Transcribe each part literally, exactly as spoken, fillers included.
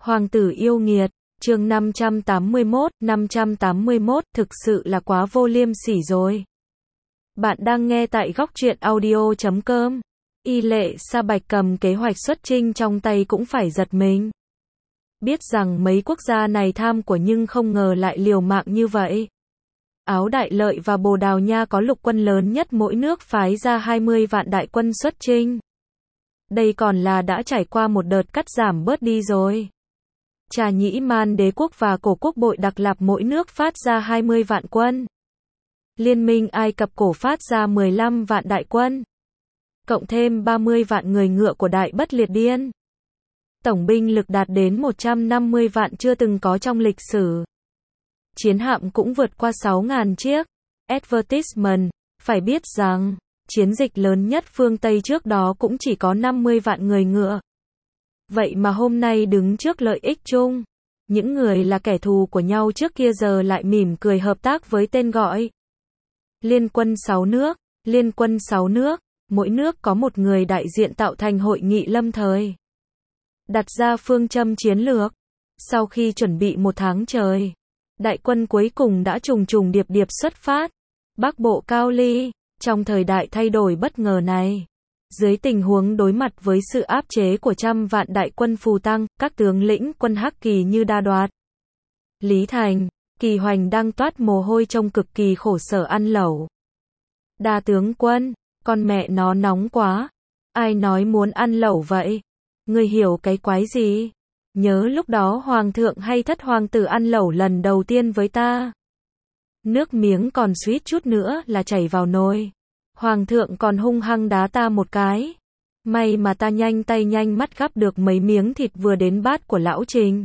Hoàng tử yêu nghiệt, chương năm trăm tám mươi mốt, năm trăm tám mươi mốt, thực sự là quá vô liêm sỉ rồi. Bạn đang nghe tại góc truyện audio chấm com. Y Lệ Sa Bạch cầm kế hoạch xuất chinh trong tay cũng phải giật mình. Biết rằng mấy quốc gia này tham của nhưng không ngờ lại liều mạng như vậy. Áo Đại Lợi và Bồ Đào Nha có lục quân lớn nhất mỗi nước phái ra hai mươi vạn đại quân xuất chinh. Đây còn là đã trải qua một đợt cắt giảm bớt đi rồi. Trà Nhĩ Man Đế quốc và Cổ quốc Bội Đặc Lạp mỗi nước phát ra hai mươi vạn quân. Liên minh Ai Cập Cổ phát ra mười lăm vạn đại quân. Cộng thêm ba mươi vạn người ngựa của Đại Bất Liệt Điên. Tổng binh lực đạt đến một trăm năm mươi vạn chưa từng có trong lịch sử. Chiến hạm cũng vượt qua sáu nghìn chiếc. Advertisement, phải biết rằng, chiến dịch lớn nhất phương Tây trước đó cũng chỉ có năm mươi vạn người ngựa. Vậy mà hôm nay đứng trước lợi ích chung, những người là kẻ thù của nhau trước kia giờ lại mỉm cười hợp tác với tên gọi Liên quân sáu nước, Liên quân sáu nước, mỗi nước có một người đại diện tạo thành hội nghị lâm thời. Đặt ra phương châm chiến lược. Sau khi chuẩn bị một tháng trời, đại quân cuối cùng đã trùng trùng điệp điệp xuất phát. Bắc bộ Cao Ly, trong thời đại thay đổi bất ngờ này, dưới tình huống đối mặt với sự áp chế của trăm vạn đại quân Phù Tăng, các tướng lĩnh quân Hắc Kỳ như Đa Đoạt, Lý Thành, Kỳ Hoành đang toát mồ hôi trông cực kỳ khổ sở ăn lẩu. Đa tướng quân, con mẹ nó nóng quá. Ai nói muốn ăn lẩu vậy? Ngươi hiểu cái quái gì? Nhớ lúc đó hoàng thượng hay thất hoàng tử ăn lẩu lần đầu tiên với ta. Nước miếng còn suýt chút nữa là chảy vào nồi. Hoàng thượng còn hung hăng đá ta một cái. May mà ta nhanh tay nhanh mắt gắp được mấy miếng thịt vừa đến bát của lão Trình.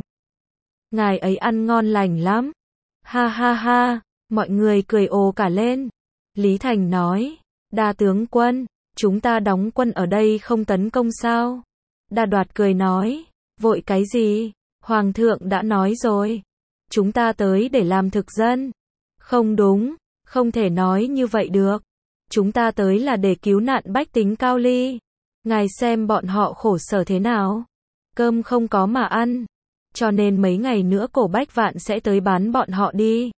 Ngài ấy ăn ngon lành lắm. Ha ha ha, mọi người cười ồ cả lên. Lý Thành nói, Đa tướng quân, chúng ta đóng quân ở đây không tấn công sao? Đa Đoạt cười nói, vội cái gì? Hoàng thượng đã nói rồi. Chúng ta tới để làm thực dân. Không đúng, không thể nói như vậy được. Chúng ta tới là để cứu nạn bách tính Cao Ly. Ngài xem bọn họ khổ sở thế nào. Cơm không có mà ăn. Cho nên mấy ngày nữa Cổ Bách Vạn sẽ tới bán bọn họ đi.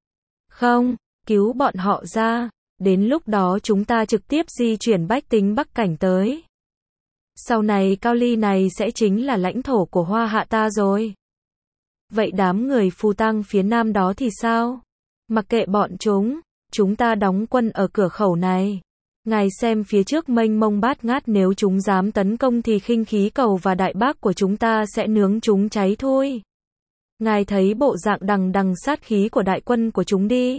Không, cứu bọn họ ra. Đến lúc đó chúng ta trực tiếp di chuyển bách tính Bắc Cảnh tới. Sau này Cao Ly này sẽ chính là lãnh thổ của Hoa Hạ ta rồi. Vậy đám người Phù Tăng phía nam đó thì sao? Mặc kệ bọn chúng, chúng ta đóng quân ở cửa khẩu này. Ngài xem phía trước mênh mông bát ngát, nếu chúng dám tấn công thì khinh khí cầu và đại bác của chúng ta sẽ nướng chúng cháy thôi. Ngài thấy bộ dạng đằng đằng sát khí của đại quân của chúng đi.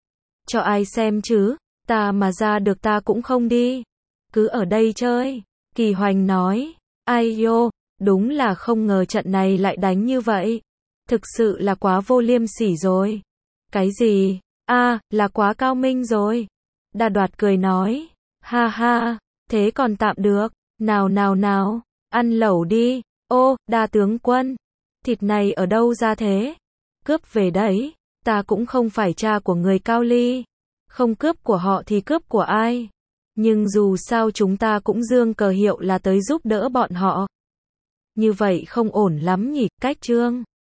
Cho ai xem chứ, ta mà ra được ta cũng không đi. Cứ ở đây chơi. Kỳ Hoành nói, ai yo, đúng là không ngờ trận này lại đánh như vậy. Thực sự là quá vô liêm sỉ rồi. Cái gì? A, à, là quá cao minh rồi. Đa Đoạt cười nói, ha ha, thế còn tạm được. Nào nào nào, ăn lẩu đi. Ô, Đa tướng quân, thịt này ở đâu ra thế? Cướp về đấy, ta cũng không phải cha của người Cao Ly. Không cướp của họ thì cướp của ai? Nhưng dù sao chúng ta cũng dương cờ hiệu là tới giúp đỡ bọn họ. Như vậy không ổn lắm nhỉ, cách trương.